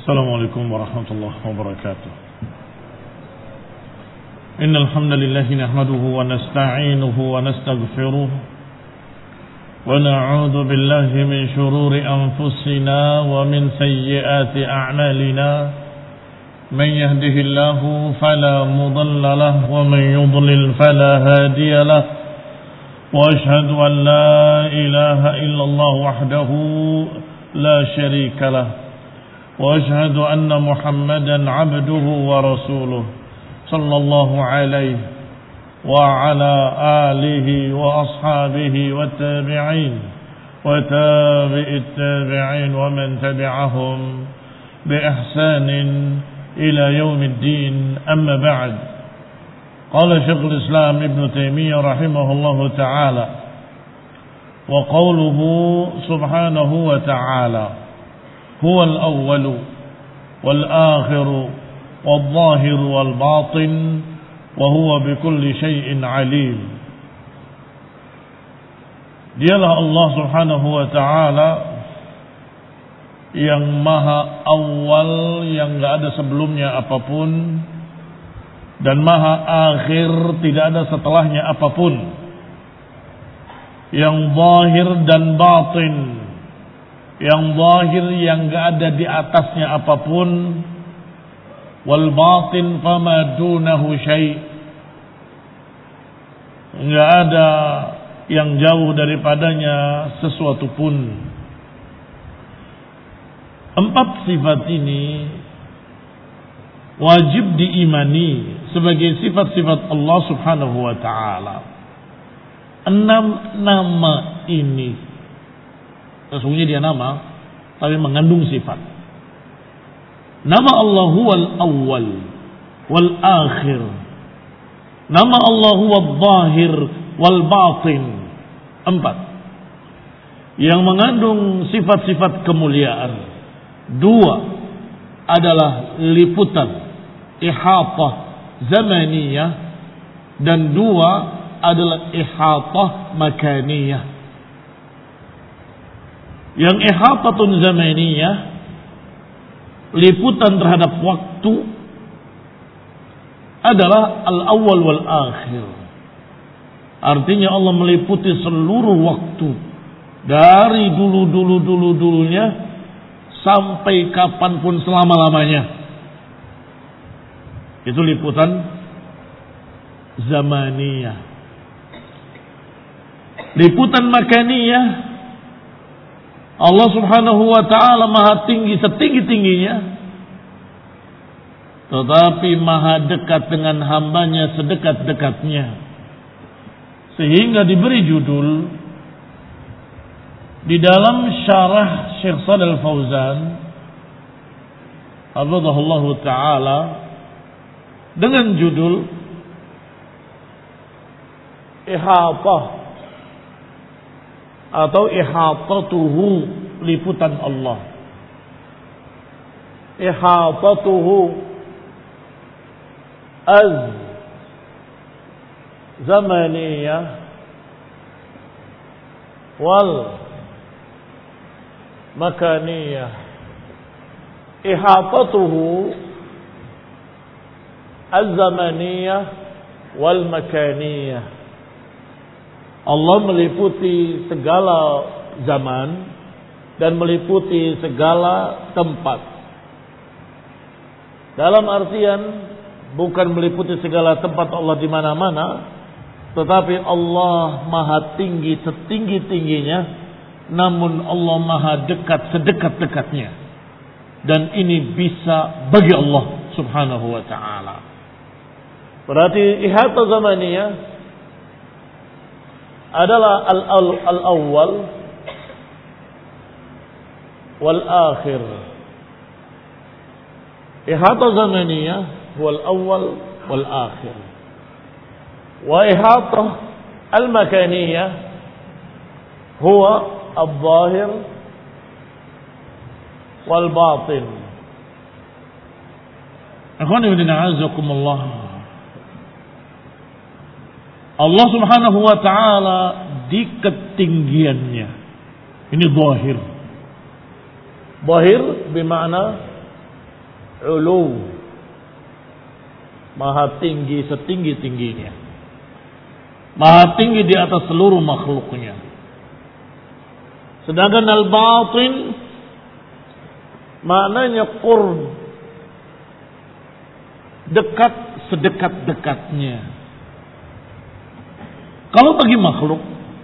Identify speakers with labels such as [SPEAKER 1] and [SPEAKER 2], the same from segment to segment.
[SPEAKER 1] السلام عليكم ورحمة الله وبركاته. إن الحمد لله نحمده ونستعينه ونستغفره ونعوذ بالله من شرور أنفسنا ومن سيئات أعمالنا من يهده الله فلا مضل له ومن يضلل فلا هادي له وأشهد أن لا إله إلا الله وحده لا شريك له وأشهد أن محمدا عبده ورسوله صلى الله عليه وعلى آله وأصحابه والتابعين وتابع التابعين ومن تبعهم بإحسان إلى يوم الدين. أما بعد، قال شيخ الإسلام ابن تيمية رحمه الله تعالى: وقوله سبحانه وتعالى هو الأول والآخر والظاهر والباطن وهو بكل شيء عليم. Dialah Allah subhanahu wa ta'ala yang maha awal, yang gak ada sebelumnya apapun, dan maha akhir, tidak ada setelahnya apapun, yang zahir dan batin, yang zahir yang gak ada di atasnya apapun, wal batin fama dunahu syai', gak ada yang jauh daripadanya sesuatu pun. Empat sifat ini wajib diimani sebagai sifat-sifat Allah subhanahu wa ta'ala. 6 nama ini sesungguhnya dia nama, tapi mengandung sifat. Nama Allah huwal awwal wal akhir. Nama Allah huwal zahir wal batin. 4 yang mengandung sifat-sifat kemuliaan. 2 adalah liputan, ihatah zamaniyah, dan 2 adalah ihatah makaniyah. Yang ihatatun zamaniyah, liputan terhadap waktu, adalah al-awwal wal akhir. Artinya Allah meliputi seluruh waktu, dari dulunya sampai kapanpun selama-lamanya. Itu liputan zamaniyah. Liputan makaniyah, Allah subhanahu wa ta'ala maha tinggi setinggi-tingginya, tetapi maha dekat dengan hambanya sedekat-dekatnya. Sehingga diberi judul di dalam syarah Syekh Shalih Al-Fauzan hafizahullahu ta'ala dengan judul Ihatah atau ihatatuhu, liputan Allah. Ihatatuhu az-zamaniyah wal makaniyah. Ihatatuhu az-zamaniyah wal makaniyah. Allah meliputi segala zaman dan meliputi segala tempat. Dalam artian bukan meliputi segala tempat Allah di mana-mana, tetapi Allah maha tinggi setinggi-tingginya, namun Allah maha dekat sedekat-dekatnya. Dan ini bisa bagi Allah subhanahu wa ta'ala. Berarti ihata zamaniyah adalah al-awwal wal akhir. Ihata zamaniyah wal awwal wal akhir. Wa ihata al-makaniyah huwa al-zahir wal batin. Akhwani wa a'azzakumullah, Allah subhanahu wa ta'ala di ketinggiannya. Ini zahir. Zahir bermakna ulu, maha tinggi setinggi-tingginya, maha tinggi di atas seluruh makhluknya. Sedangkan al-batin maknanya qurb, dekat sedekat-dekatnya. Kalau bagi makhluk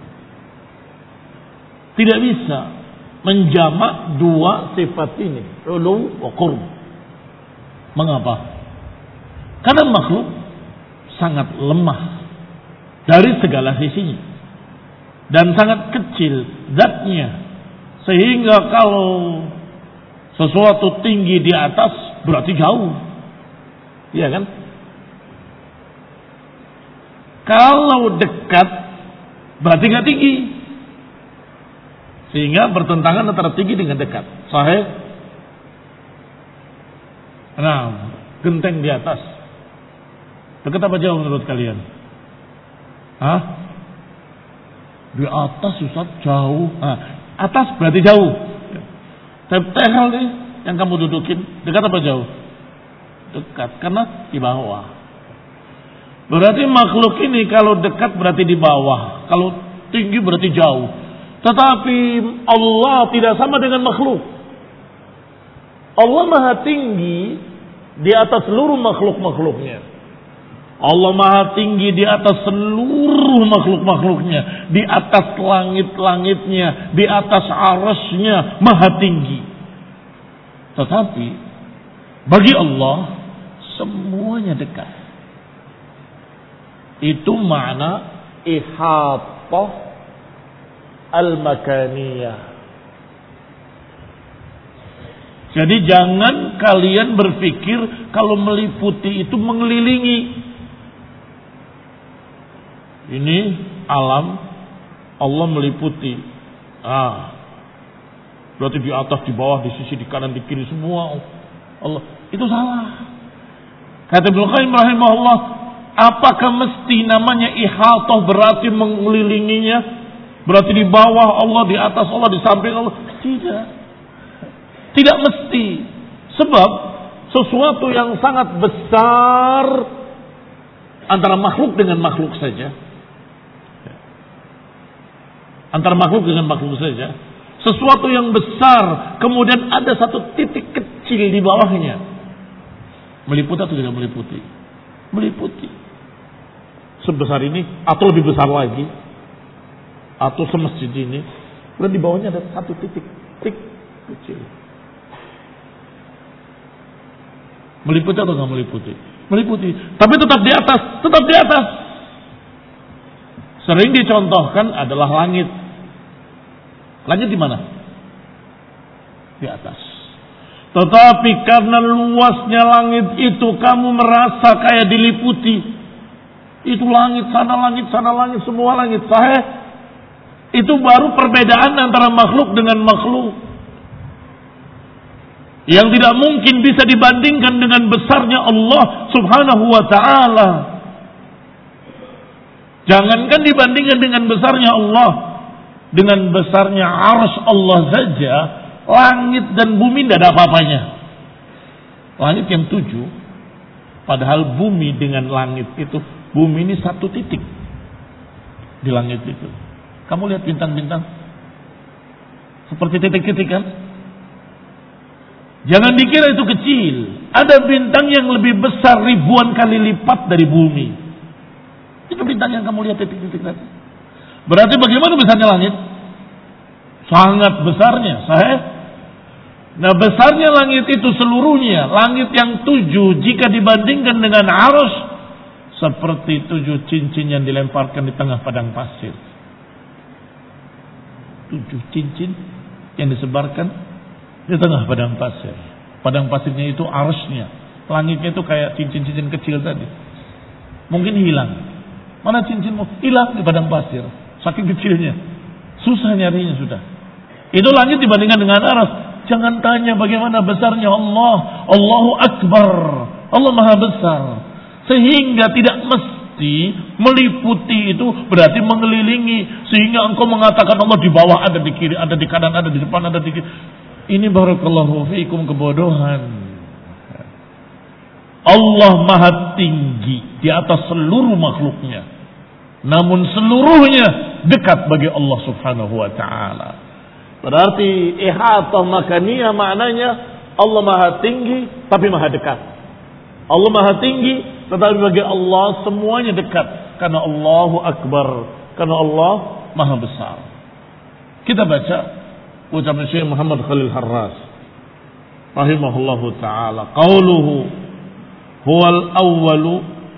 [SPEAKER 1] tidak bisa menjamak dua sifat ini, ulu wa qurb. Mengapa? Karena makhluk sangat lemah dari segala sisinya dan sangat kecil zatnya, sehingga kalau sesuatu tinggi di atas berarti jauh, iya kan? Kalau dekat berarti nggak tinggi, sehingga bertentangan antara tinggi dengan dekat. Sahih? Nah, genteng di atas dekat apa jauh menurut kalian? Hah? Di atas Ustaz jauh. Nah, atas berarti jauh. Tehel nih yang kamu dudukin dekat apa jauh? Dekat, karena di bawah. Berarti makhluk ini kalau dekat berarti di bawah, kalau tinggi berarti jauh. Tetapi Allah tidak sama dengan makhluk. Allah maha tinggi di atas seluruh makhluk-makhluknya. Allah maha tinggi di atas seluruh makhluk-makhluknya, di atas langit-langitnya, di atas arasnya, maha tinggi. Tetapi bagi Allah semuanya dekat. Itu makna ihatah al-makaniyah. Jadi jangan kalian berpikir kalau meliputi itu mengelilingi. Ini alam Allah meliputi. Berarti di atas, di bawah, di sisi, di kanan, di kiri semua Allah. Itu salah. Kata Ibnu Qayyim rahimahullah, apakah mesti namanya ihatah berarti mengelilinginya? Berarti di bawah Allah, di atas Allah, di samping Allah? Tidak. Tidak mesti. Sebab sesuatu yang sangat besar antara makhluk dengan makhluk saja. Antara makhluk dengan makhluk saja. Sesuatu yang besar, kemudian ada satu titik kecil di bawahnya. Meliputi atau tidak meliputi? Meliputi. Sebesar ini atau lebih besar lagi. Atau semasjid ini. Dan di bawahnya ada satu titik kecil. Meliputi atau nggak meliputi? Meliputi. Tapi tetap di atas. Tetap di atas. Sering dicontohkan adalah langit. Langit di mana? Di atas. Tetapi karena luasnya langit itu kamu merasa kayak diliputi. Itu langit sana langit, semua langit. Sahih? Itu baru perbedaan antara makhluk dengan makhluk. Yang tidak mungkin bisa dibandingkan dengan besarnya Allah Subhanahu wa ta'ala. Jangankan dibandingkan dengan besarnya Allah, dengan besarnya arsy Allah saja, langit dan bumi tidak ada apa-apanya. Langit yang 7, padahal bumi dengan langit itu, bumi ini satu titik di langit itu. Kamu lihat bintang-bintang seperti titik-titik kan? Jangan dikira itu kecil. Ada bintang yang lebih besar ribuan kali lipat dari bumi. Itu bintang yang kamu lihat titik-titik tadi. Berarti bagaimana besarnya langit? Sangat besarnya. Sahih? Nah, besarnya langit itu seluruhnya, langit yang 7 jika dibandingkan dengan arsy, seperti 7 cincin yang dilemparkan di tengah padang pasir. 7 cincin yang disebarkan di tengah padang pasir. Padang pasirnya itu arsy-nya. Langitnya itu kayak cincin-cincin kecil tadi. Mungkin hilang. Mana cincinmu? Hilang di padang pasir. Saking kecilnya. Susah nyarinya sudah. Itu langit dibandingkan dengan arsy. Jangan tanya bagaimana besarnya Allah. Allahu Akbar. Allah Maha Besar. Sehingga tidak mesti meliputi itu berarti mengelilingi. Sehingga engkau mengatakan Allah di bawah, ada di kiri, ada di kanan, ada di depan, ada di kiri. Ini barakallahu fiikum kebodohan. Allah maha tinggi di atas seluruh makhluknya. Namun seluruhnya dekat bagi Allah subhanahu wa ta'ala. Berarti ihatah makaniyah maknanya Allah maha tinggi tapi maha dekat. Allah maha tinggi tetapi bagi Allah semuanya dekat. Karena Allahu Akbar. Karena Allah maha besar. Kita baca ucapan Syekh Muhammad Khalil Harras rahimahullahu ta'ala. Qauluhu huwal awwalu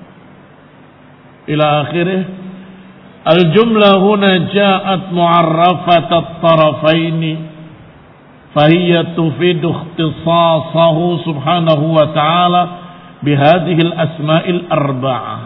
[SPEAKER 1] ila akhirih. Al-jumlah huna ja'at mu'arrafat at-tarafaini fahiyya tufidu ikhtisasahu subhanahu wa ta'ala bihadhihi al-asma'il arba'ah.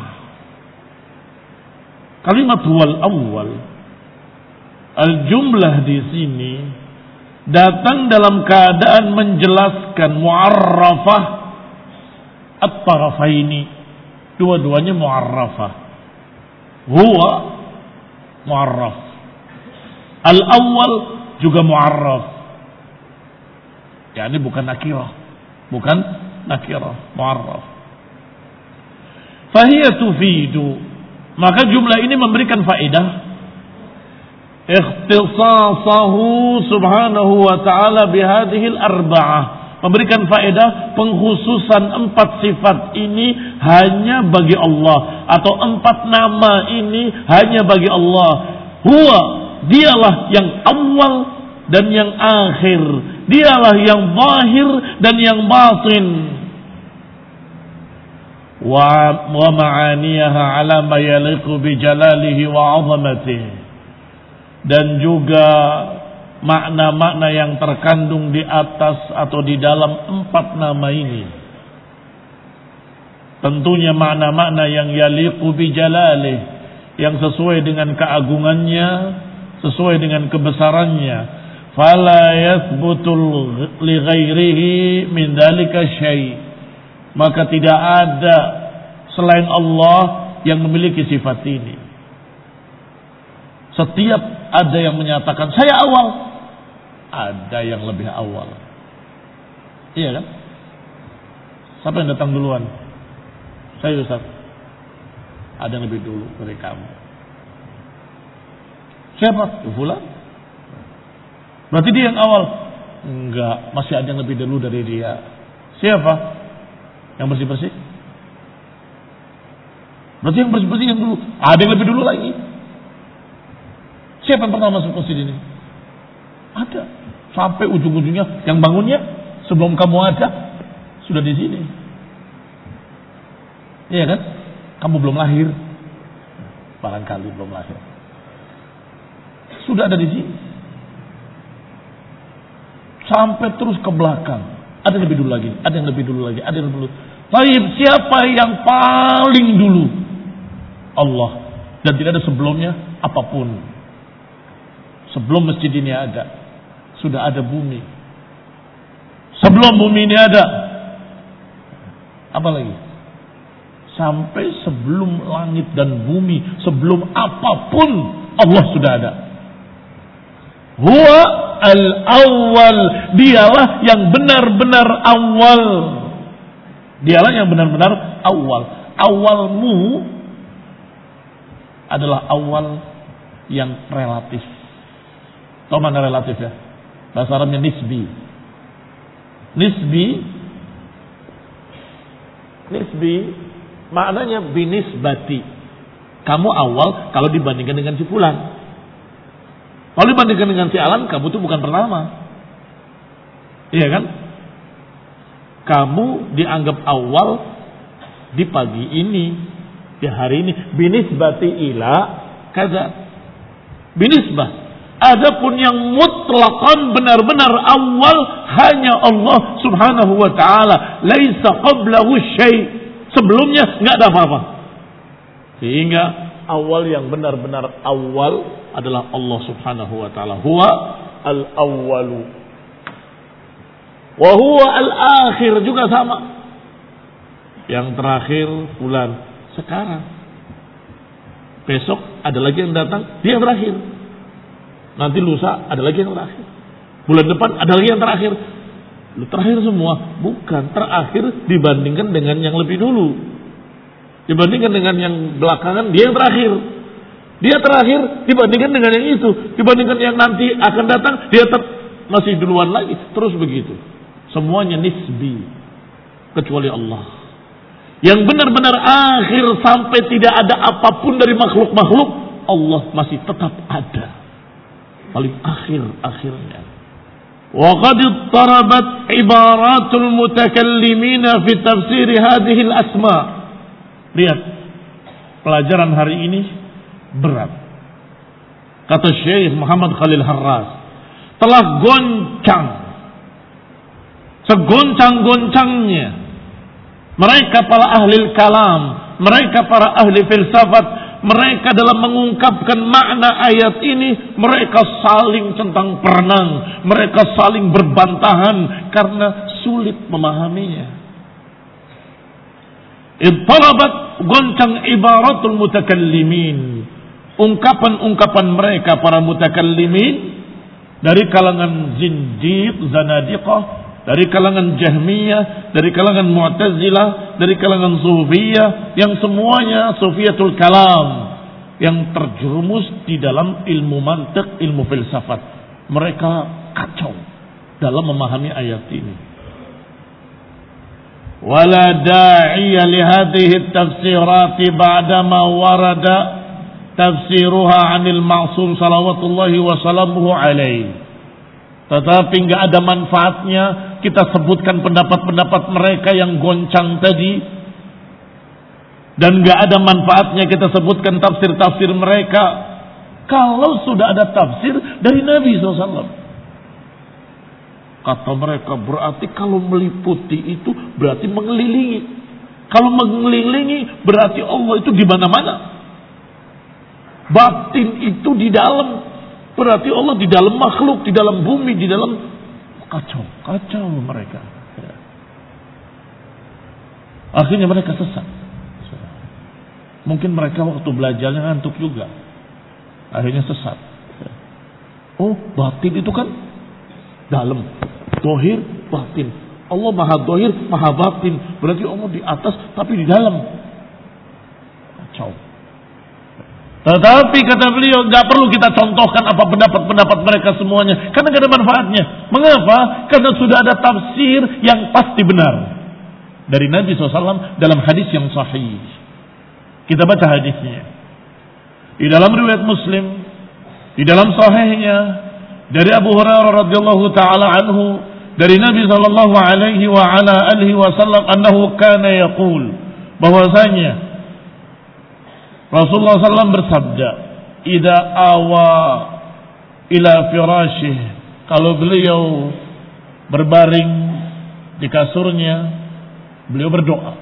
[SPEAKER 1] Kalimat huwal awwal, al-jumlah di sini datang dalam keadaan menjelaskan mu'arrafah at-tarafaini. Dua-duanya mu'arrafah. Huwa mu'arraf. Al-awwal juga mu'arraf. Yani bukan nakirah. Bukan nakirah. Mu'arraf. Fahiyya tufidu. Maka jumlah ini memberikan faedah. Ikhtisasahu subhanahu wa ta'ala bihadihil arba'ah. Memberikan faedah pengkhususan 4 sifat ini hanya bagi Allah. Atau 4 nama ini hanya bagi Allah. Huwa, dialah yang awal dan yang akhir. Dialah yang zahir dan yang batin. Wa ma'aniyaha ala ma yaliqu bi jalalihi wa 'azamatihi. Dan juga makna-makna yang terkandung di atas atau di dalam 4 nama ini. Tentunya makna-makna yang yaliqu bi jalalih, yang sesuai dengan keagungannya, sesuai dengan kebesarannya. Fala yathbutul li ghairihi min dzalika syai'. Maka tidak ada selain Allah yang memiliki sifat ini. Setiap ada yang menyatakan saya awal, ada yang lebih awal. Iya kan? Siapa yang datang duluan? Saya, Ustaz. Ada yang lebih dulu dari kamu. Siapa? Fulan. Berarti dia yang awal? Enggak, masih ada yang lebih dulu dari dia. Siapa? Yang bersih-bersih? Berarti yang bersih-bersih yang dulu. Ada yang lebih dulu lagi. Siapa yang pertama masuk masjid ini? Ada. Sampai ujung-ujungnya yang bangunnya sebelum kamu ada sudah di sini. Iya kan? Kamu belum lahir. Barangkali belum lahir. Sudah ada di sini. Sampai terus ke belakang. Ada yang lebih dulu lagi, ada yang lebih dulu lagi, ada yang lebih dulu. Baik, siapa yang paling dulu? Allah. Dan tidak ada sebelumnya apapun. Sebelum masjid ini ada, sudah ada bumi. Sebelum bumi ini ada, apa lagi? Sampai sebelum langit dan bumi, sebelum apapun Allah sudah ada. Huwa al-awwal, dialah yang benar-benar awal. Dialah yang benar-benar awal. Awalmu adalah awal yang relatif. Tahu mana relatif ya? Bahasa Arabnya nisbi. Nisbi maknanya binisbati. Kamu awal kalau dibandingkan dengan si fulan. Kalau dibandingkan dengan si alam, kamu itu bukan pertama. Iya kan? Kamu dianggap awal di pagi ini, di hari ini. Binisbati ila kaza. Binisbah. Adapun yang mutlaqan benar-benar awal hanya Allah subhanahu wa ta'ala. Laisa qablahu syai'. Sebelumnya enggak ada apa-apa. Sehingga awal yang benar-benar awal adalah Allah subhanahu wa ta'ala. Huwa al-awwalu. Wa huwa al-akhir juga sama. Yang terakhir bulan sekarang. Besok ada lagi yang datang, dia yang terakhir. Nanti lusa ada lagi yang terakhir. Bulan depan ada lagi yang terakhir. Terakhir semua? Bukan, terakhir dibandingkan dengan yang lebih dulu. Dibandingkan dengan yang belakangan, dia yang terakhir. Dia terakhir dibandingkan dengan yang itu. Dibandingkan yang nanti akan datang, dia masih duluan lagi. Terus begitu. Semuanya nisbi. Kecuali Allah. Yang benar-benar akhir sampai tidak ada apapun dari makhluk-makhluk, Allah masih tetap ada. Paling akhirnya. Wa qad ittarabat ibaratul mutakallimina fi tafsir hadhihi al-asma. Lihat, pelajaran hari ini berat. Kata Syekh Muhammad Khalil Harras, telah goncang, segoncang-goncangnya mereka para ahli kalam, mereka para ahli filsafat, mereka dalam mengungkapkan makna ayat ini, mereka saling centang perenang, mereka saling berbantahan karena sulit memahaminya. Ittarabat, goncang ibaratul mutakallimin, ungkapan-ungkapan mereka para mutakallimin dari kalangan zindiq, zanadiqah, dari kalangan jahmiyah, dari kalangan mu'tazilah, dari kalangan sufiyah, yang semuanya sufiyatul kalam, yang terjerumus di dalam ilmu mantiq, ilmu filsafat. Mereka kacau dalam memahami ayat ini. Wala da'iya li hadhihi at-tafsirat ba'dama warada tafsiruha 'anil ma'sum salawatullahi wa salamuhu alaihi. Tetapi enggak ada manfaatnya kita sebutkan pendapat-pendapat mereka yang goncang tadi, dan enggak ada manfaatnya kita sebutkan tafsir-tafsir mereka kalau sudah ada tafsir dari Nabi SAW. Kata mereka, berarti kalau meliputi itu berarti mengelilingi. Kalau mengelilingi berarti Allah itu di mana-mana. Batin itu di dalam, berarti Allah di dalam makhluk, di dalam bumi, di dalam kacau mereka. Akhirnya mereka sesat. Mungkin mereka waktu belajarnya ngantuk juga. Akhirnya sesat. Oh, batin itu kan dalam, dohir, batin. Allah maha dohir, maha batin. Berarti Allah di atas, tapi di dalam. Kacau. Tetapi kata beliau, gak perlu kita contohkan apa pendapat-pendapat mereka semuanya, karena gak ada manfaatnya. Mengapa? Karena sudah ada tafsir yang pasti benar dari Nabi SAW dalam hadis yang sahih. Kita baca hadisnya. Di dalam riwayat Muslim, di dalam sahihnya, dari Abu Hurairah radhiyallahu taala anhu, dari Nabi sallallahu alaihi wa ala alihi wasallam, annahu kana yaqul, bahwasanya Rasulullah sallallahu bersabda, "Idza awa ila firasyih," kalau beliau berbaring di kasurnya, beliau berdoa.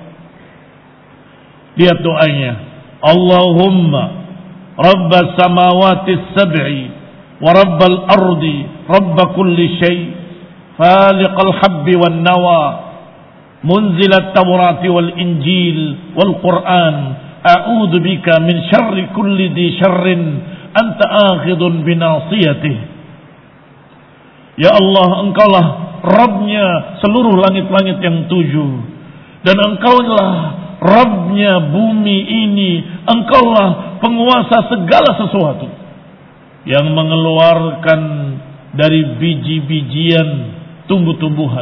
[SPEAKER 1] Lihat doanya, Allahumma rabbas samawati sab'i wa rabbal ardi rabb kulli syai' faliqal habbi wan nawa munzilat tawrati wal injil wal qur'an a'udzu bika min syarri kulli dhi syarrin anta akhidun binasiyatihi. Ya Allah, engkaulah Rabbnya seluruh langit-langit yang 7, dan engkaulah Rabbnya bumi ini, engkaulah penguasa segala sesuatu yang mengeluarkan dari biji-bijian tumbuh-tumbuhan.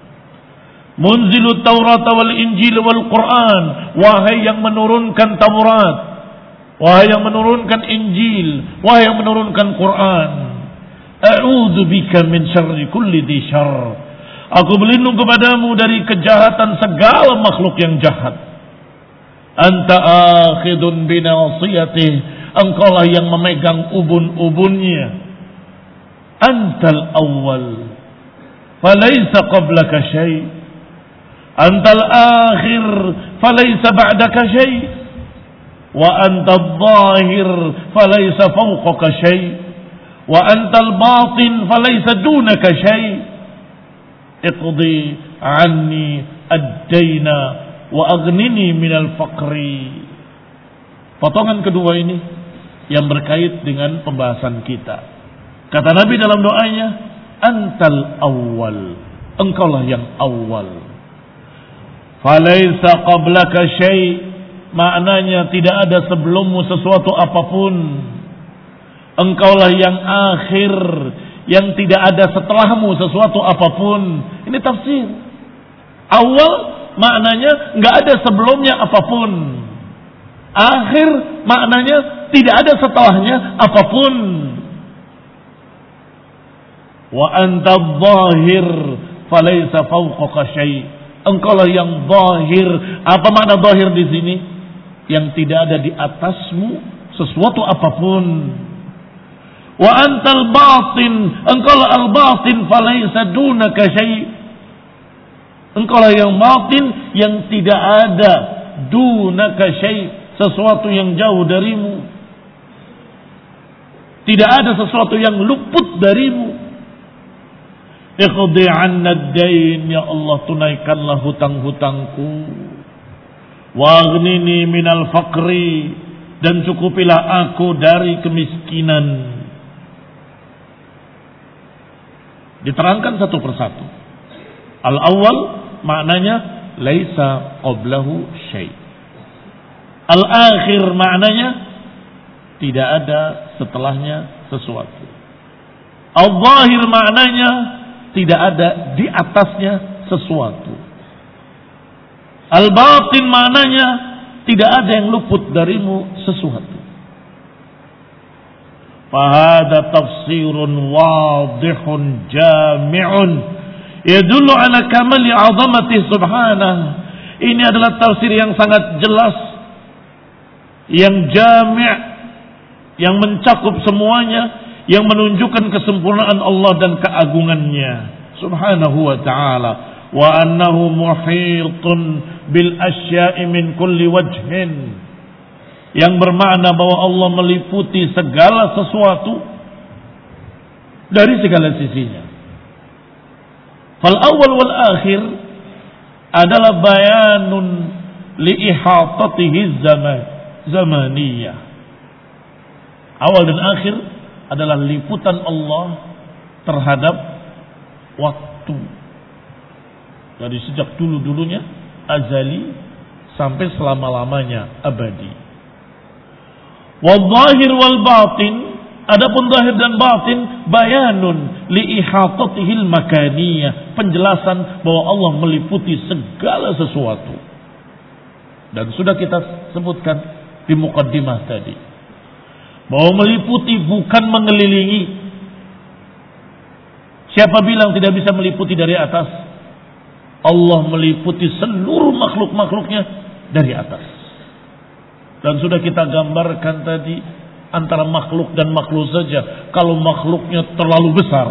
[SPEAKER 1] Munzilut Taurat wal Injil wal Quran, wahai yang menurunkan Taurat, wahai yang menurunkan Injil, wahai yang menurunkan Quran. A'udzu bika min syarri kulli dhi syarr. Aku berlindung kepadamu dari kejahatan segala makhluk yang jahat. Anta akhidun binasiyatih, engkaulah yang memegang ubun-ubunnya. Antal awal falaysa qablaka syai', antal akhir falaysa ba'daka syai', wa antal zahir falaysa fawqaka syai', wa antal batin falaysa dunaka syai'. Iqdi anni ad-daina wa aghnini minal faqri. Potongan kedua ini yang berkait dengan pembahasan kita. Kata Nabi dalam doanya, antal awal, Engkaulah yang awal. Falaisa qablaka syai', maknanya tidak ada sebelummu sesuatu apapun. Engkaulah yang akhir, yang tidak ada setelahmu sesuatu apapun. Ini tafsir. Awal maknanya nggak ada sebelumnya apapun. Akhir maknanya tidak ada setelahnya apapun. Wa anta dhahir falaysa fawqaka syai'. Engkaulah yang zahir. Apa makna zahir di sini? Yang tidak ada di atasmu sesuatu apapun. Wa antal batin, engkaulah al-batin falaysa dunaka syai'. Engkaulah yang batin, yang tidak ada dunaka syai', sesuatu yang jauh darimu. Tidak ada sesuatu yang luput darimu. Iqdi 'anna ad-dain, ya Allah, tunaikanlah hutang-hutangku. Waghnini minal faqri, dan cukupilah aku dari kemiskinan. Diterangkan satu persatu. Al-awwal maknanya laisa qablahu syai'. Al-akhir maknanya tidak ada setelahnya sesuatu. Al-zahir maknanya tidak ada di atasnya sesuatu. Al-batin maknanya tidak ada yang luput darimu sesuatu. Fahada tafsirun wadihun jami'un yadullu ala kamali 'azamati subhanah. Ini adalah tafsir yang sangat jelas, yang jami', yang mencakup semuanya, yang menunjukkan kesempurnaan Allah dan keagungannya subhanahu wa ta'ala. Wa annahu muhitun bil asya'i min kulli wajhin, yang bermakna bahwa Allah meliputi segala sesuatu dari segala sisinya. Fal awal wal akhir adalah bayanun li ihatatihi zamaniyah. Awal dan akhir adalah liputan Allah terhadap waktu. Dari sejak dulu-dulunya, azali, sampai selama-lamanya, abadi. Wal zahir wal batin, adapun zahir dan batin, bayanun li ihatatihil makaniyah, penjelasan bahwa Allah meliputi segala sesuatu. Dan sudah kita sebutkan di muqaddimah tadi, bahwa meliputi bukan mengelilingi. Siapa bilang tidak bisa meliputi dari atas? Allah meliputi seluruh makhluk-makhluknya dari atas. Dan sudah kita gambarkan tadi antara makhluk dan makhluk saja. Kalau makhluknya terlalu besar,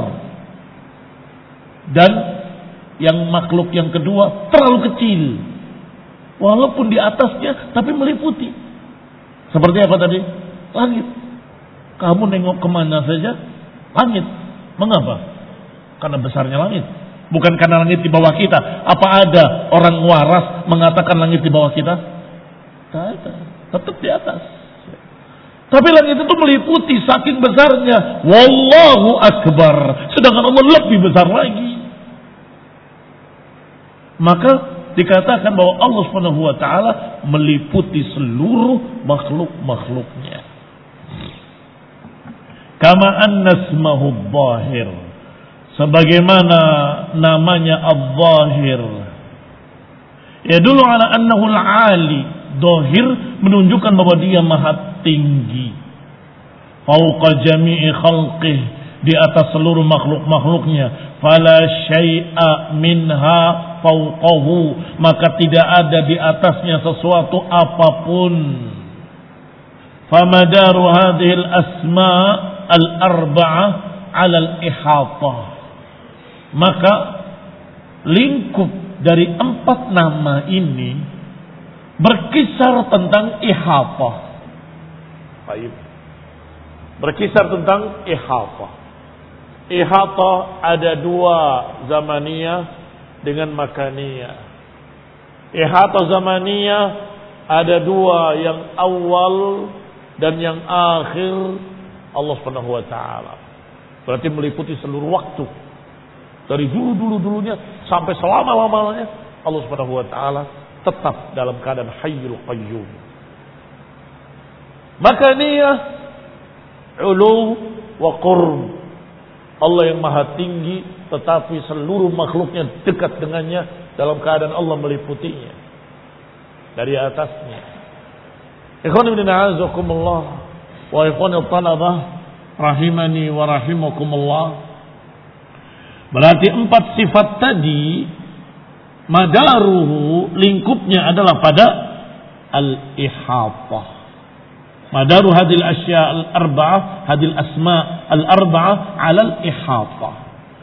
[SPEAKER 1] dan yang makhluk yang kedua terlalu kecil, walaupun di atasnya tapi meliputi. Seperti apa tadi? Langit. Kamu nengok kemana saja langit. Mengapa? Karena besarnya langit. Bukan karena langit di bawah kita. Apa ada orang waras mengatakan langit di bawah kita? Tidak ada. Tetap di atas. Tapi langit itu meliputi saking besarnya. Wallahu akbar. Sedangkan Allah lebih besar lagi. Maka dikatakan bahwa Allah Subhanahu wa taala meliputi seluruh makhluk-makhluknya. Kama anna ismahu dhahir, sebagaimana namanya Al-Zahir, yadullu ala annahu al-ali, dhahir menunjukkan bahwa dia maha tinggi, fauqa jami'i khalqih, di atas seluruh makhluk-makhluknya. Fala syai'a minha fauqahu, maka tidak ada di atasnya sesuatu apapun. Famadaru hadhihi al-asma' al-arba'ah 'ala al-ihatah, maka lingkup dari 4 nama ini berkisar tentang ihatah. Baik. Berkisar tentang ihatah. Ihatah ada 2, zamaniyah dengan makaniyah. Ihatah zamaniyah ada 2, yang awal dan yang akhir Allah Subhanahu wa taala. Berarti meliputi seluruh waktu. dari dulunya sampai selama-lamanya Allah Subhanahu wa taala tetap dalam keadaan Hayyul Qayyum. Maka niyah ulu wa qurb. Allah yang maha tinggi tetapi seluruh makhluknya dekat dengannya dalam keadaan Allah meliputinya dari atasnya. Ikhwan ibn a'azakumullah wa ikhwan al-talabah rahimani wa rahimakumullah. Berarti 4 sifat tadi madaruhu, lingkupnya adalah pada al-ihatah. Madaru hadil asya al-arba'ah, hadil asma al-arba'ah ala al-ihatah.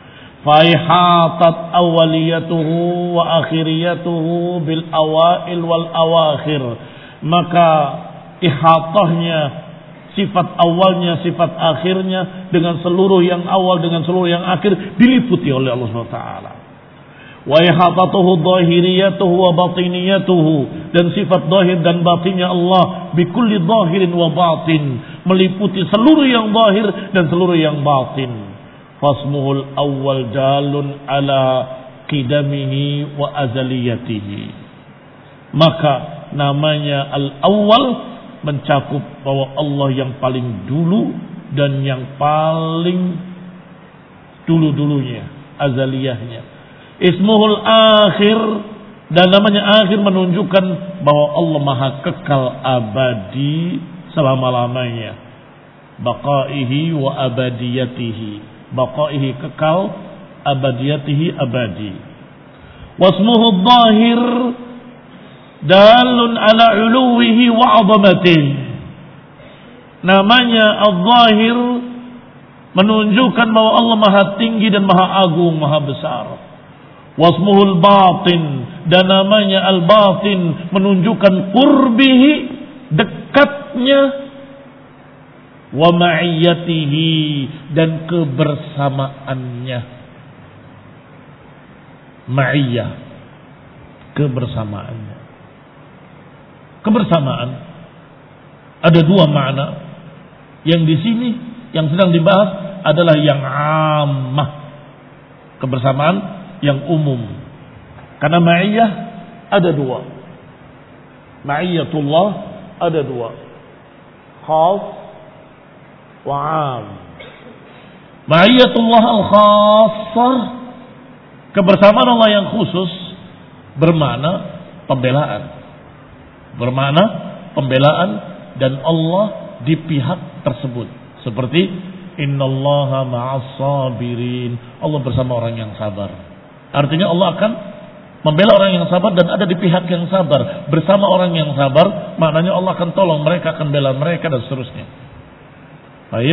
[SPEAKER 1] Faihatat awaliyatuhu wa akhiriyatuhu bil awail wal awakhir. Maka ihatahnya, sifat awalnya, sifat akhirnya, dengan seluruh yang awal, dengan seluruh yang akhir diliputi oleh Allah SWT. Wa ihatatuhu dhahiriyatuhu wa batiniyatuhu, dan sifat zahir dan batinnya Allah bikulli zahirin wa batin, meliputi seluruh yang zahir dan seluruh yang batin. Fasmuhul awwal dalun ala qidamihi wa azaliyatihi. Maka namanya al-awwal mencakup bahwa Allah yang paling dulu dan yang paling dulu-dulunya, azaliyahnya. Ismuhul akhir, dan namanya akhir menunjukkan bahwa Allah maha kekal abadi selama-lamanya. Baqaihi wa abadiyatihi. Baqaihi kekal, abadiyatihi abadi. Wasmuhul zahir dalun ala uluwihi wa azamatihi. Namanya al-zahir menunjukkan bahwa Allah maha tinggi dan maha agung, maha besar. Wasmuhul batin, dan namanya al-batin menunjukkan qurbihi, dekatnya, wa ma'iyyatihi, dan kebersamaannya. Ma'iyyah, kebersamaannya. Kebersamaan ada 2 makna. Yang di sini yang sedang dibahas adalah yang ammah, kebersamaan yang umum. Karena ma'iyah ada 2. Ma'iyyatullah ada 2. Khas wa 'am. Ma'iyyatullah al-khassah, kebersamaan Allah yang khusus, bermakna pembelaan. Bermakna pembelaan, dan Allah di pihak tersebut. Seperti innallaha ma'as sabirin, Allah bersama orang yang sabar. Artinya Allah akan membela orang yang sabar dan ada di pihak yang sabar. Bersama orang yang sabar, maknanya Allah akan tolong mereka, akan bela mereka, dan seterusnya. Baik.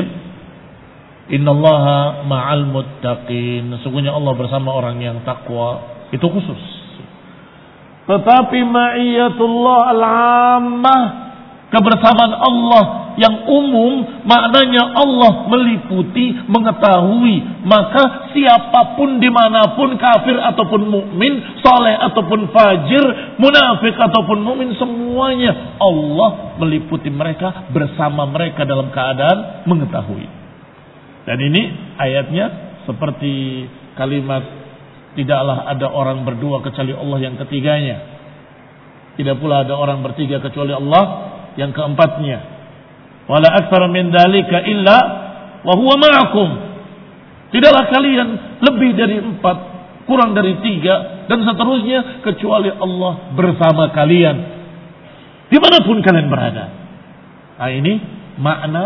[SPEAKER 1] Innallaha ma'al muttaqin, sesungguhnya Allah bersama orang yang takwa. Itu khusus. Tetapi ma'iyyatullah al-ammah, kebersamaan Allah yang umum, maknanya Allah meliputi, mengetahui. Maka siapapun, dimanapun, kafir ataupun mukmin, saleh ataupun fajir, munafik ataupun mukmin, semuanya Allah meliputi mereka, bersama mereka dalam keadaan mengetahui. Dan ini ayatnya seperti kalimat tidaklah ada orang berdua kecuali Allah yang ketiganya. Tidak pula ada orang bertiga kecuali Allah yang keempatnya. Wala aktsara min dzalika illa wa huwa ma'akum. Tidaklah kalian lebih dari 4, kurang dari 3, dan seterusnya, kecuali Allah bersama kalian dimanapun kalian berada. Nah, ini makna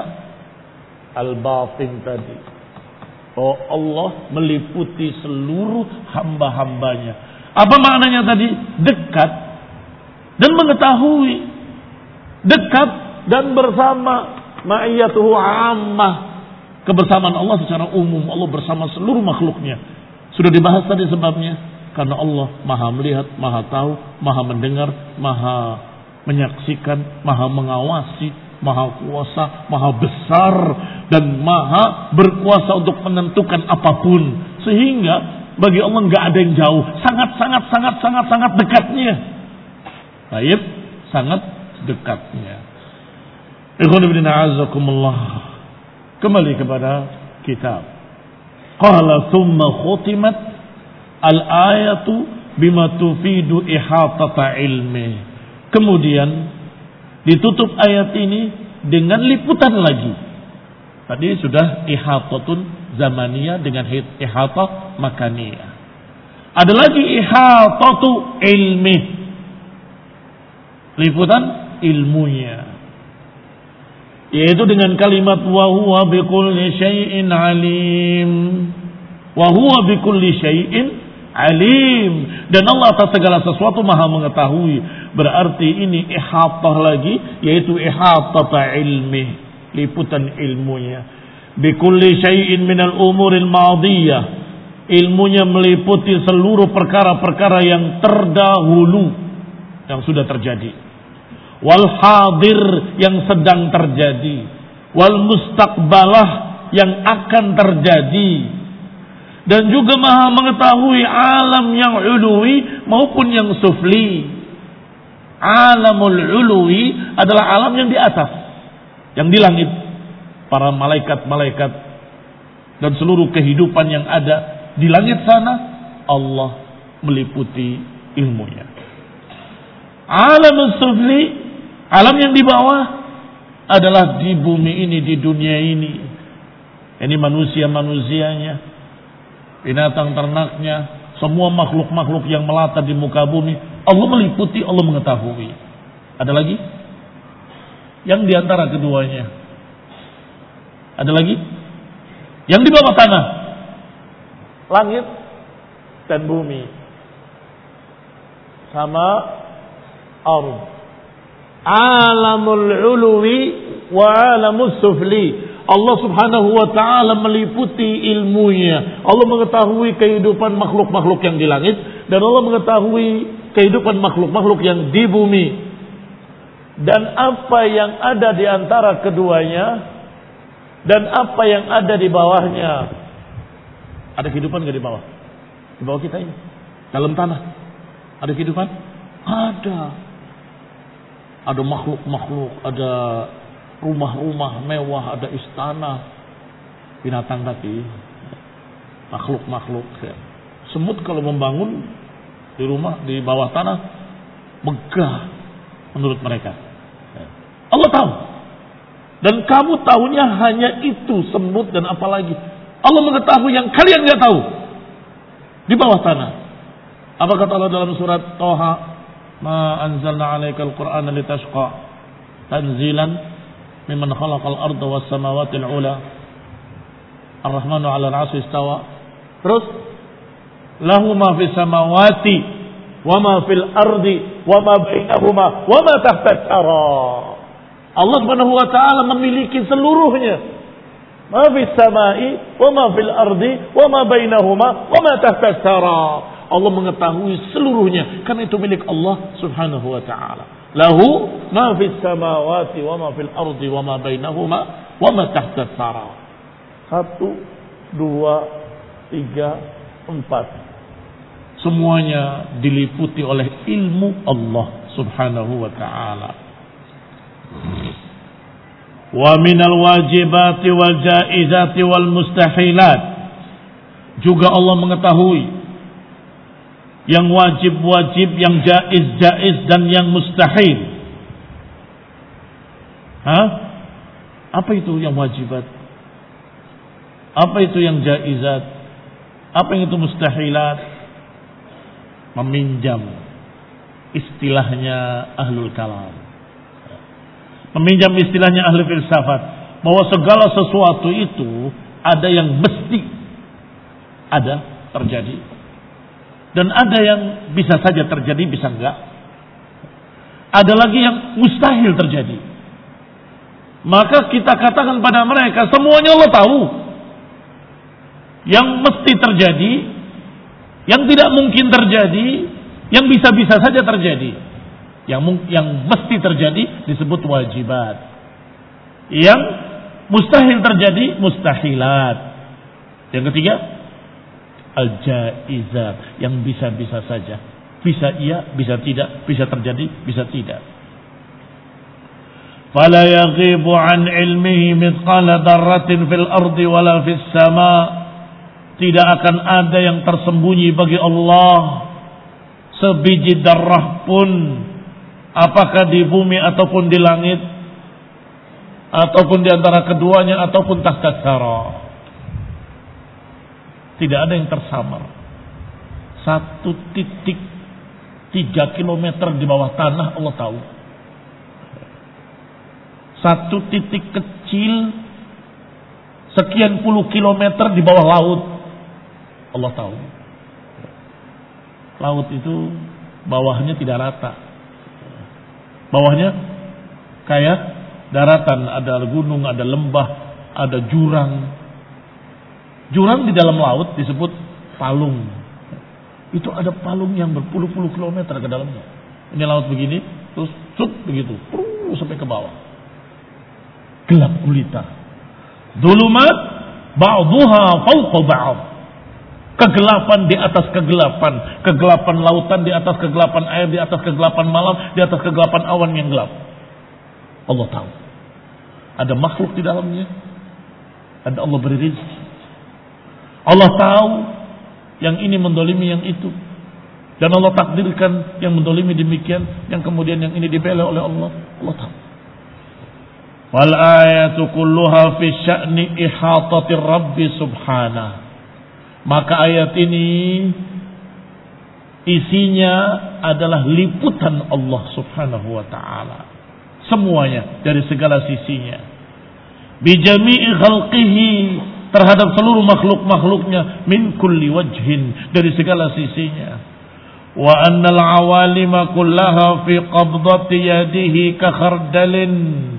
[SPEAKER 1] al-batin tadi. Oh, Allah meliputi seluruh hamba-hambanya. Apa maknanya tadi? Dekat dan mengetahui. Dekat dan bersama. Ma'iyyatuhu ammah, kebersamaan Allah secara umum. Allah bersama seluruh makhluknya. Sudah dibahas tadi sebabnya. Karena Allah maha melihat, maha tahu, maha mendengar, maha menyaksikan, maha mengawasi, maha kuasa, maha besar, dan maha berkuasa untuk menentukan apapun. Sehingga bagi Allah nggak ada yang jauh. Sangat dekatnya. Baik, sangat dekatnya. Ikhwan ibn a'azakumullah. Kembali kepada kitab. Qala thumma khutimat Al-ayatu bima tufidu ihatata ilmi. Kemudian ditutup ayat ini dengan liputan lagi. Tadi sudah ihatatun zamaniyah dengan ihatah makaniyah. Ada lagi ihatatu ilmi, liputan ilmunya, yaitu dengan kalimat wa huwa bikulli syai'in alim. Wa huwa bikulli syai'in alim, dan Allah atas segala sesuatu maha mengetahui. Berarti ini ihatah lagi, yaitu ihatata ilmi, liputan ilmunya. Bikulli syai'in minal umuril madiyah, ilmunya meliputi seluruh perkara-perkara yang terdahulu, yang sudah terjadi. Wal hadir, yang sedang terjadi. Wal mustaqbalah, yang akan terjadi. Dan juga maha mengetahui alam yang uluwi maupun yang sufli. Alamul uluwi adalah alam yang di atas, yang di langit. Para malaikat-malaikat dan seluruh kehidupan yang ada di langit sana, Allah meliputi ilmunya. Alamul sufli, alam yang di bawah, adalah di bumi ini, di dunia ini. Ini manusia-manusianya, binatang ternaknya, semua makhluk-makhluk yang melata di muka bumi, Allah meliputi, Allah mengetahui. Ada lagi? Yang di antara keduanya. Ada lagi? Yang di bawah tanah, langit dan bumi, sama ardh. Alamul uluwi wa alamus sufli. Allah subhanahu wa ta'ala meliputi ilmunya. Allah mengetahui kehidupan makhluk-makhluk yang di langit, dan Allah mengetahui kehidupan makhluk-makhluk yang di bumi. Dan apa yang ada di antara keduanya, dan apa yang ada di bawahnya. Ada kehidupan gak di bawah? Di bawah kita ini, dalam tanah, ada kehidupan? Ada. Ada makhluk-makhluk, ada rumah-rumah mewah, ada istana, binatang tadi, makhluk-makhluk. Semut kalau membangun di rumah di bawah tanah megah menurut mereka. Allah tahu. Dan kamu tahunya hanya itu, semut dan apa lagi. Allah mengetahui yang kalian nggak tahu di bawah tanah. Apa kata Allah dalam surat Toha? Ma anzalna 'alaikal Qur'ana litashqa tanzilan mimman khalaqal arda was samawati al-'ula. Ar-Rahmanu 'alal 'arsy istawa. Terus lahu ma fis samawati wa ma fil ardi wa ma bainahuma wa ma tahta as-sara. Allah Subhanahu wa ta'ala memiliki seluruhnya. Ma fis samai wa ma fil ardi wa ma bainahuma wa ma tahta as-sara. Allah mengetahui seluruhnya, karena itu milik Allah Subhanahu wa ta'ala. Lahu ma fis samawati wa ma fil ardi wa ma bainahuma wa ma tahta as-sara. 1 2 3 4. Semuanya diliputi oleh ilmu Allah Subhanahu wa ta'ala. Wa minal wajibati wal jaizati wal mustahilat, juga Allah mengetahui yang wajib-wajib, yang jaiz-jaiz, dan yang mustahil. Apa itu yang wajibat? Apa itu yang jaizat? Apa yang itu mustahilat? Meminjam istilahnya ahlul kalam, meminjam istilahnya ahli filsafat, bahwa segala sesuatu itu ada yang mesti ada terjadi, dan ada yang bisa saja terjadi, bisa enggak. Ada lagi yang mustahil terjadi. Maka kita katakan pada mereka, semuanya Allah tahu. Yang mesti terjadi, yang tidak mungkin terjadi, yang bisa-bisa saja terjadi. Yang mesti terjadi disebut wajibat. Yang mustahil terjadi mustahilat. Yang ketiga al-jaizat, yang bisa-bisa saja. Bisa iya, bisa tidak, bisa terjadi, bisa tidak. Fala yaghibu an ilmihi mithqala dzarratin fil ardi wala fis sama. Tidak akan ada yang tersembunyi bagi Allah sebiji darah pun, apakah di bumi ataupun di langit, ataupun di antara keduanya, ataupun tahta tsara. Tidak ada yang tersamar. 1.3 kilometer di bawah tanah Allah tahu. 1 titik kecil sekian puluh kilometer di bawah laut Allah tahu. Laut itu bawahnya tidak rata. Bawahnya kayak daratan, ada gunung, ada lembah, ada jurang. Jurang di dalam laut disebut palung. Itu ada palung yang berpuluh-puluh kilometer ke dalamnya. Ini laut begini, terus begitu, sampai ke bawah. Gelap gulita. Dhulumat ba'dhuha fawqa ba'd. Kegelapan di atas kegelapan, kegelapan lautan di atas kegelapan air, di atas kegelapan malam, di atas kegelapan awan yang gelap. Allah tahu. Ada makhluk di dalamnya. Ada Allah beri rezeki. Allah tahu yang ini mendolimi yang itu. Dan Allah takdirkan yang mendolimi demikian, yang kemudian yang ini dibela oleh Allah. Allah tahu. Wal ayatu kulluha fi sya'ni ihatatir Rabbi subhanahu. Maka ayat ini isinya adalah liputan Allah subhanahu wa ta'ala. Semuanya dari segala sisinya. Bijami'i khalqihi, terhadap seluruh makhluk-makhluknya. Min kulli wajhin, dari segala sisinya. Wa annal awalima kullaha fi qabdati yadihi ka khardalin.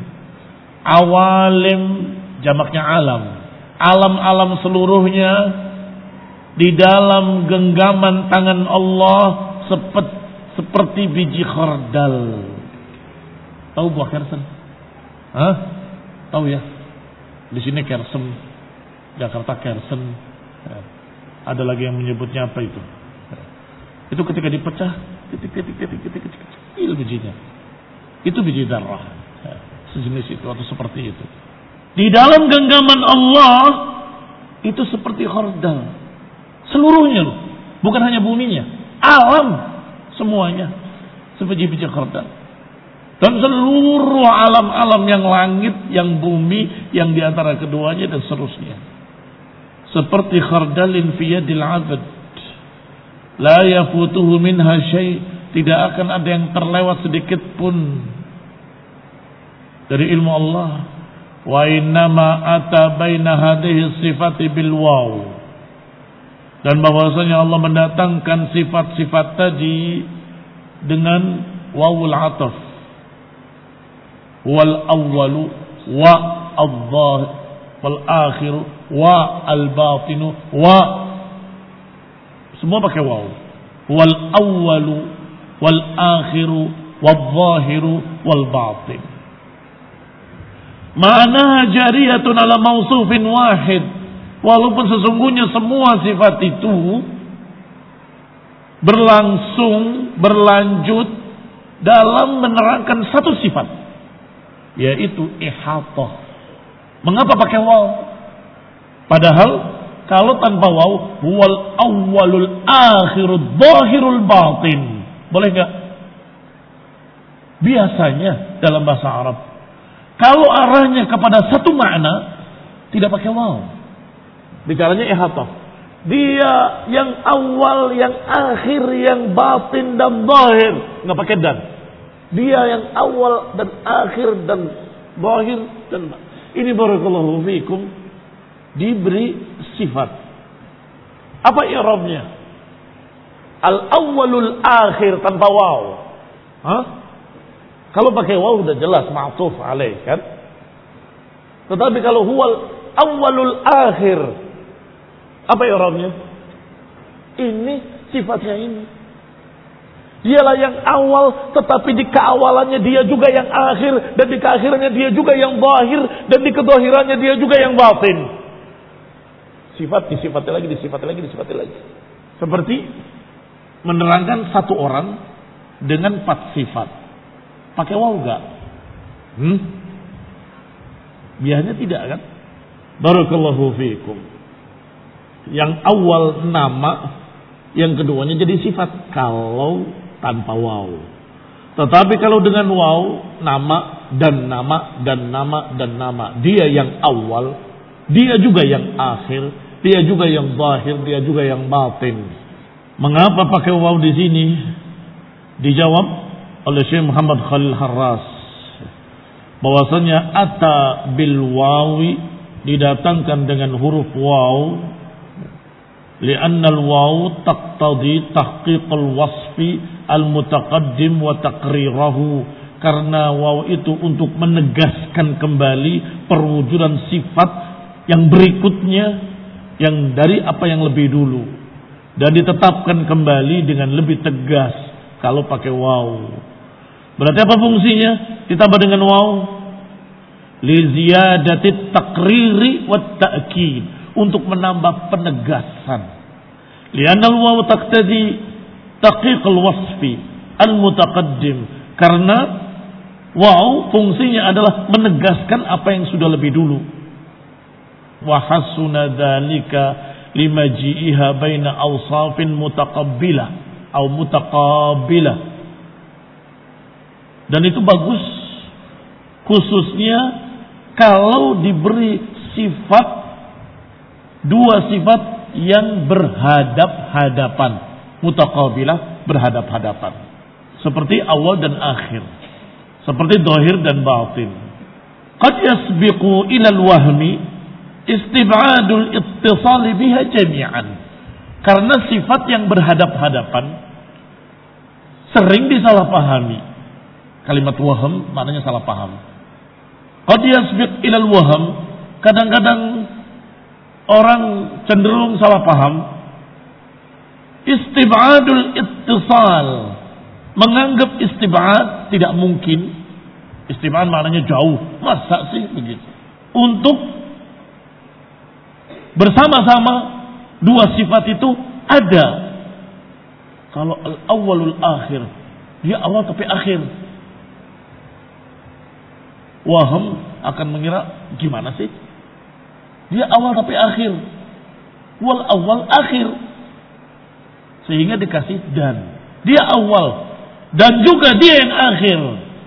[SPEAKER 1] Awalim jamaknya alam. Alam-alam seluruhnya di dalam genggaman tangan Allah seperti biji khardal. Tahu buah kersen? Hah? Tahu ya? Di sini kersen, Jakarta kersen. Ada lagi yang menyebutnya apa itu? Itu ketika dipecah, kecil bijinya. Itu biji darah. Sejenis itu atau seperti itu. Di dalam genggaman Allah itu seperti khardal. Seluruhnya loh, bukan hanya buminya, alam semuanya seperti biji khardal. Dan seluruh alam-alam yang langit, yang bumi, yang diantara keduanya dan seterusnya. Seperti khardalin fi yadil 'abd. La yafutuhu minha syai', tidak akan ada yang terlewat sedikit pun dari ilmu Allah. Wa innama ata baina hadhihi sifati bil waw. Dan bahwasanya Allah mendatangkan sifat-sifat tadi dengan wawul ataf. Wal awwalu wa al-zahir wal akhiru wa al-batinu wa, semua pakai waw. Wal awwalu wal akhiru wal zahiru wal batin. Ma'naha jariyatun ala mausufin wahid. Walaupun sesungguhnya semua sifat itu berlangsung, berlanjut dalam menerangkan satu sifat, yaitu ihatah. Mengapa pakai waw? Padahal kalau tanpa waw, huwal awwalul akhirul zahirul batin. Boleh enggak? Biasanya dalam bahasa Arab, kalau arahnya kepada satu makna, tidak pakai waw. Bicaranya ihatah. Dia yang awal, yang akhir, yang batin dan zahir. Nggak pakai dan. Dia yang awal dan akhir dan zahir dan ini barakallahu fikum diberi sifat. Apa i'rabnya? Al-awwalul akhir tanpa waw. Hah? Kalau pakai waw udah jelas ma'tuf alaih kan? Tetapi kalau huwal awwalul akhir, apa i'rabnya? Ini sifatnya ini. Dialah yang awal, tetapi di keawalannya dia juga yang akhir, dan di keakhirannya dia juga yang zahir, dan di kezahirannya dia juga yang batin. Sifat disifati lagi, disifati lagi, disifati lagi. Seperti menerangkan satu orang dengan 4 sifat. Pakai waw enggak? Biasanya tidak kan? Barakallahu fiikum. Yang awal nama, yang keduanya jadi sifat kalau tanpa waw. Tetapi kalau dengan waw, nama dan nama dan nama dan nama. Dia yang awal, dia juga yang akhir, dia juga yang zahir, dia juga yang batin. Mengapa pakai waw di sini? Dijawab oleh Syekh Muhammad Khalil Harras bahwasanya ata bil wawi, didatangkan dengan huruf waw, li'anna al-waw taqtadi tahqiq al-wasfi al-mutaqaddim wa taqrirahu, karena waw itu untuk menegaskan kembali perwujudan sifat yang berikutnya yang dari apa yang lebih dulu, dan ditetapkan kembali dengan lebih tegas kalau pakai waw. Berarti apa fungsinya ditambah dengan waw? Li ziyadati taqriri wa ta'kid, untuk menambah penegasan. Li'anna al-waw taqtadi tahqiq al-wasfi al-mutaqaddim, karena waw fungsinya adalah menegaskan apa yang sudah lebih dulu. Wa hasuna dzalika limaji'iha baina awsafin mutaqabbilah atau mutaqabilah, dan itu bagus khususnya kalau diberi sifat, dua sifat yang berhadap-hadapan, mutaqabilah, berhadap-hadapan, seperti awal dan akhir, seperti zahir dan batin. Qad yasbiqu ila al-wahmi istib'adul ittisal biha jami'an, karena sifat yang berhadap-hadapan sering disalahpahami. Kalimat waham maknanya salah paham. Qad yasbiq ila al-waham, kadang-kadang orang cenderung salah paham. Istib'adul ittisal, menganggap istib'ad tidak mungkin. Istib'ad maknanya jauh. Masa sih begitu? Untuk bersama-sama dua sifat itu ada. Kalau al-awwalul akhir, dia awal tapi akhir. Waham akan mengira gimana sih? Dia awal tapi akhir. Wal awal akhir. Sehingga dikasih dan. Dia awal dan juga dia yang akhir.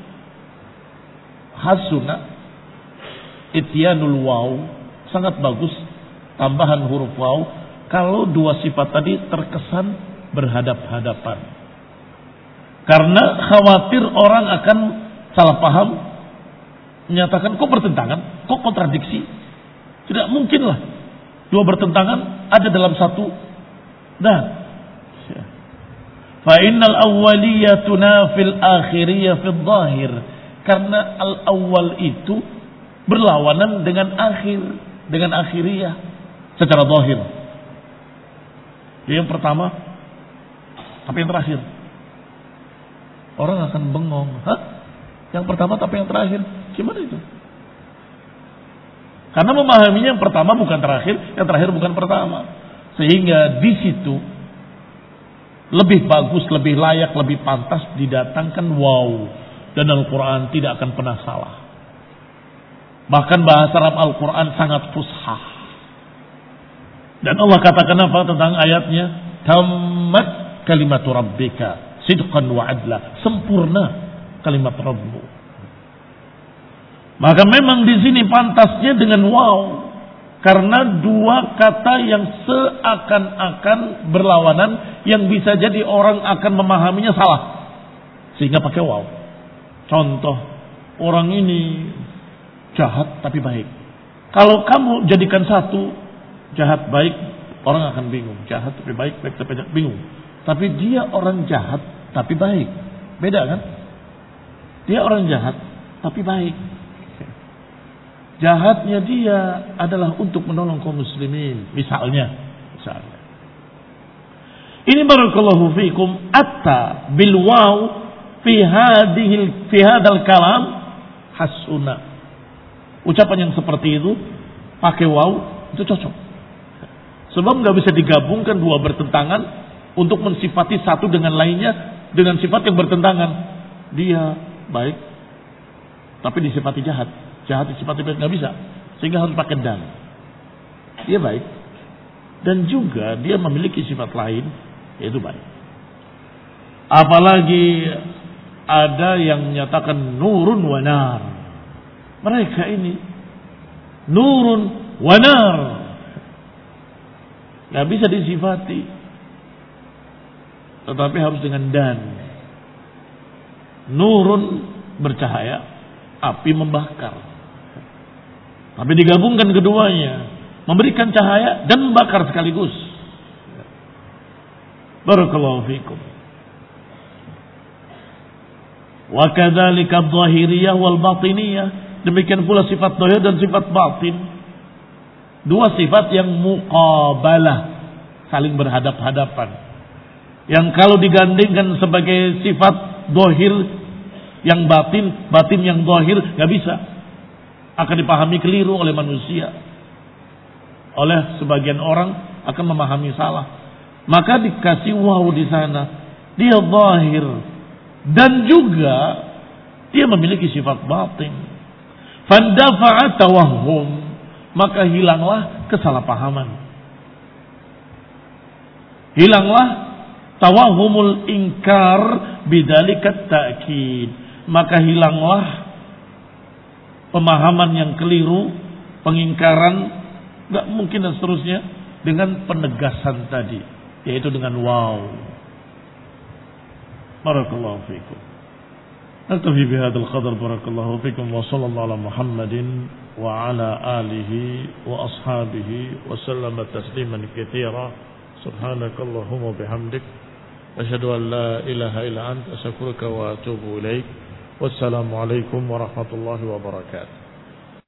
[SPEAKER 1] Hasuna ityanul waw, sangat bagus tambahan huruf waw kalau dua sifat tadi terkesan berhadap-hadapan. Karena khawatir orang akan salah paham, menyatakan kok bertentangan, kok kontradiksi. Tidak mungkinlah dua bertentangan ada dalam satu dan. Fa innal awwaliyah tunafil akhiriyah fil zahir, karena al-awwal itu berlawanan dengan akhir, dengan akhiriyah secara zahir. Yang pertama tapi yang terakhir. Orang akan bengong, hah? Yang pertama tapi yang terakhir, gimana itu? Karena memahaminya yang pertama bukan terakhir, yang terakhir bukan pertama. Sehingga di situ lebih bagus, lebih layak, lebih pantas didatangkan waw. Dan Al-Quran tidak akan pernah salah. Bahkan bahasa Arab Al-Quran sangat fushah. Dan Allah katakan apa tentang ayatnya? Tammat kalimatu rabbika sidqan wa adla. Sempurna kalimat Rabbmu. Maka memang di sini pantasnya dengan waw, karena dua kata yang seakan-akan berlawanan, yang bisa jadi orang akan memahaminya salah, sehingga pakai waw. Contoh, orang ini jahat tapi baik. Kalau kamu jadikan satu, jahat baik, orang akan bingung. Jahat tapi baik, baik tapi bingung. Tapi dia orang jahat tapi baik, beda kan? Dia orang jahat tapi baik. Jahatnya dia adalah untuk menolong kaum muslimin, misalnya. Ini barakallahu fikum atta bil waw fi hadzal kalam hasuna. Ucapan yang seperti itu pakai waw itu cocok. Sebab nggak bisa digabungkan dua bertentangan untuk mensifati satu dengan lainnya dengan sifat yang bertentangan. Dia baik tapi disifati jahat. Jahat disifati baik, nggak bisa, sehingga harus pakai dan. Dia baik dan juga dia memiliki sifat lain yaitu baik. Apalagi ada yang menyatakan nurun wa nar. Mereka ini nurun wa nar, nggak bisa disifati, tetapi harus dengan dan. Nurun bercahaya, api membakar. Tapi digabungkan keduanya, memberikan cahaya dan membakar sekaligus. Barakallahu fikum. Wa kadzalika adh-dhahiriyah wal batiniyah. Demikian pula sifat zahir dan sifat batin. Dua sifat yang muqabalah, saling berhadap-hadapan. Yang kalau digandingkan sebagai sifat zahir yang batin, batin yang zahir, nggak bisa. Akan dipahami keliru oleh manusia. Oleh sebagian orang akan memahami salah. Maka dikasih waw di sana. Dia zahir dan juga dia memiliki sifat batin. Fandafa'a tawahhum, maka hilanglah kesalahpahaman. Hilanglah tawahhumul inkar bidzalika ta'kid, maka hilanglah pemahaman yang keliru, pengingkaran, enggak mungkin dan seterusnya dengan penegasan tadi, yaitu dengan waw. Barakallahu fikum. Naktafi bihadzal qadar, barakallahu fikum, wa sallallahu ala Muhammadin wa ala alihi wa ashabihi wa sallama tasliman katsira. Subhanakallahumma bihamdik asyhadu an la ilaha illa anta astaghfiruka wa atubu ilaik. Wassalamu alaikum warahmatullahi wabarakatuh.